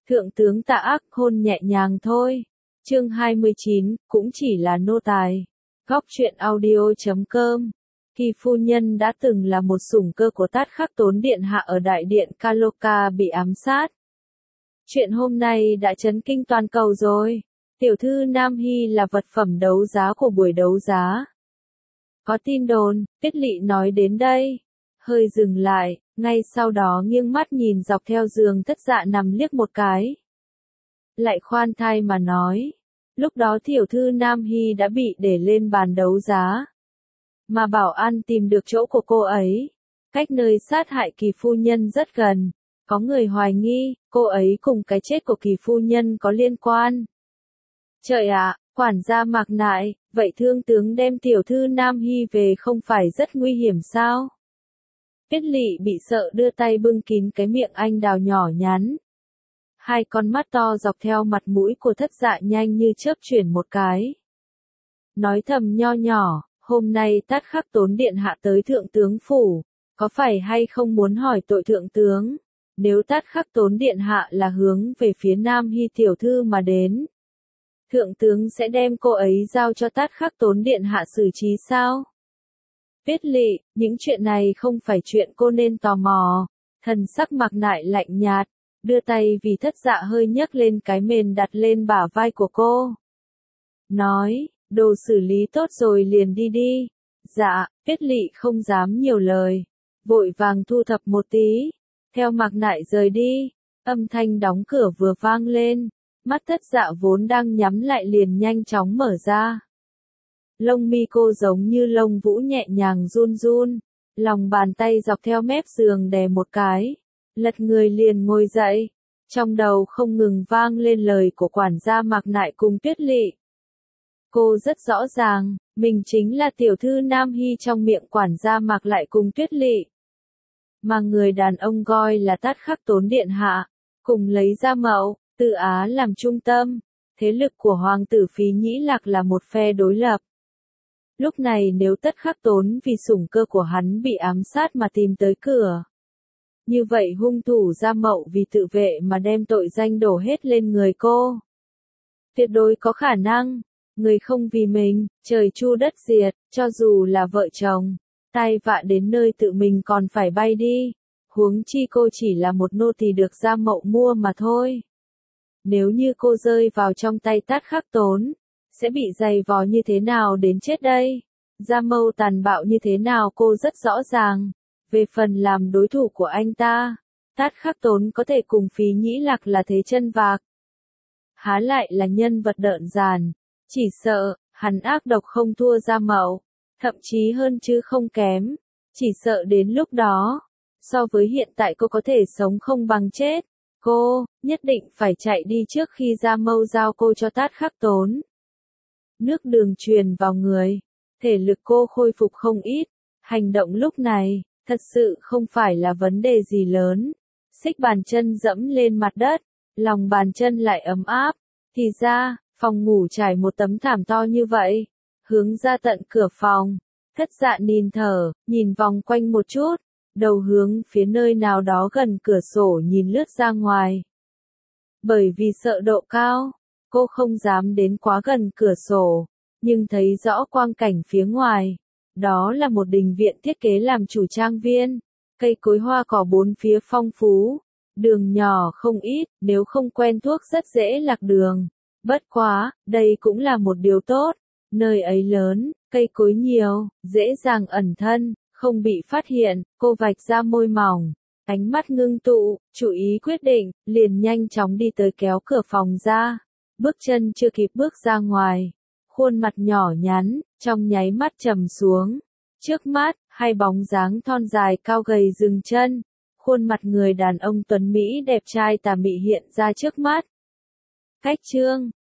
Thượng tướng Tạ Ác hôn nhẹ nhàng thôi. Chương 29, cũng chỉ là nô tài. Góc truyện audio.com. Kỳ phu nhân đã từng là một sủng cơ của Tát Khắc Tốn điện hạ ở đại điện Kaloka bị ám sát. Chuyện hôm nay đã chấn kinh toàn cầu rồi. Tiểu thư Nam Hy là vật phẩm đấu giá của buổi đấu giá. Có tin đồn, Tiết Lỵ nói đến đây, hơi dừng lại, ngay sau đó nghiêng mắt nhìn dọc theo giường Thất Dạ nằm liếc một cái. Lại khoan thai mà nói, lúc đó tiểu thư Nam Hy đã bị để lên bàn đấu giá. Mà bảo an tìm được chỗ của cô ấy, cách nơi sát hại Kỳ phu nhân rất gần. Có người hoài nghi, cô ấy cùng cái chết của Kỳ phu nhân có liên quan. Trời ạ, quản gia Mạc Nại, vậy thương tướng đem tiểu thư Nam Hy về không phải rất nguy hiểm sao? Tiết Lỵ bị sợ đưa tay bưng kín cái miệng anh đào nhỏ nhắn. Hai con mắt to dọc theo mặt mũi của Thất Dạ nhanh như chớp chuyển một cái. Nói thầm nho nhỏ, hôm nay Tát Khắc Tốn điện hạ tới thượng tướng phủ, có phải hay không muốn hỏi tội thượng tướng? Nếu Tát Khắc Tốn điện hạ là hướng về phía Nam Hy tiểu thư mà đến, thượng tướng sẽ đem cô ấy giao cho Tát Khắc Tốn điện hạ xử trí sao? Tiết Lỵ, những chuyện này không phải chuyện cô nên tò mò. Thần sắc Mạc Nại lạnh nhạt, đưa tay vì Thất Dạ hơi nhấc lên cái mền đặt lên bả vai của cô. Nói, đồ xử lý tốt rồi liền đi đi. Dạ, Tiết Lỵ không dám nhiều lời, vội vàng thu thập một tí, theo Mạc Nại rời đi. Âm thanh đóng cửa vừa vang lên, mắt Thất Dạ vốn đang nhắm lại liền nhanh chóng mở ra. Lông mi cô giống như lông vũ nhẹ nhàng run run, lòng bàn tay dọc theo mép giường đè một cái, lật người liền ngồi dậy, trong đầu không ngừng vang lên lời của quản gia Mạc Nại cùng Tiết Lỵ. Cô rất rõ ràng, mình chính là tiểu thư Nam Hy trong miệng quản gia Mạc lại cùng Tiết Lỵ. Mà người đàn ông gọi là Tát Khắc Tốn điện hạ, cùng lấy Gia Mậu, Từ Á làm trung tâm, thế lực của hoàng tử Phí Nhĩ Lạc là một phe đối lập. Lúc này nếu Tất Khắc Tốn vì sủng cơ của hắn bị ám sát mà tìm tới cửa, như vậy hung thủ Gia Mậu vì tự vệ mà đem tội danh đổ hết lên người cô. Tuyệt đối có khả năng, người không vì mình, trời chu đất diệt, cho dù là vợ chồng, tai vạ đến nơi tự mình còn phải bay đi, huống chi cô chỉ là một nô tỳ được Gia Mậu mua mà thôi. Nếu như cô rơi vào trong tay Tát Khắc Tốn, sẽ bị giày vò như thế nào đến chết đây? Gia Mậu tàn bạo như thế nào cô rất rõ ràng. Về phần làm đối thủ của anh ta, Tát Khắc Tốn có thể cùng Phí Nhĩ Lạc là thế chân vạc. Há lại là nhân vật đợn dàn, chỉ sợ, hắn ác độc không thua Gia Mậu, thậm chí hơn chứ không kém, chỉ sợ đến lúc đó, so với hiện tại cô có thể sống không bằng chết, cô, nhất định phải chạy đi trước khi Gia Mậu giao cô cho Tát Khắc Tốn. Nước đường truyền vào người, thể lực cô khôi phục không ít, hành động lúc này, thật sự không phải là vấn đề gì lớn. Xích bàn chân dẫm lên mặt đất, lòng bàn chân lại ấm áp, thì ra, phòng ngủ trải một tấm thảm to như vậy, hướng ra tận cửa phòng. Thất Dạ nín thở, nhìn vòng quanh một chút, đầu hướng phía nơi nào đó gần cửa sổ nhìn lướt ra ngoài. Bởi vì sợ độ cao, cô không dám đến quá gần cửa sổ, nhưng thấy rõ quang cảnh phía ngoài. Đó là một đình viện thiết kế làm chủ trang viên, cây cối hoa cỏ bốn phía phong phú, đường nhỏ không ít, nếu không quen thuốc rất dễ lạc đường. Bất quá, đây cũng là một điều tốt, nơi ấy lớn, cây cối nhiều, dễ dàng ẩn thân, không bị phát hiện. Cô vạch ra môi mỏng, ánh mắt ngưng tụ, chú ý quyết định, liền nhanh chóng đi tới kéo cửa phòng ra, bước chân chưa kịp bước ra ngoài. Khuôn mặt nhỏ nhắn, trong nháy mắt trầm xuống. Trước mắt, hai bóng dáng thon dài cao gầy dừng chân. Khuôn mặt người đàn ông tuấn Mỹ đẹp trai tà mị hiện ra trước mắt. Cách chương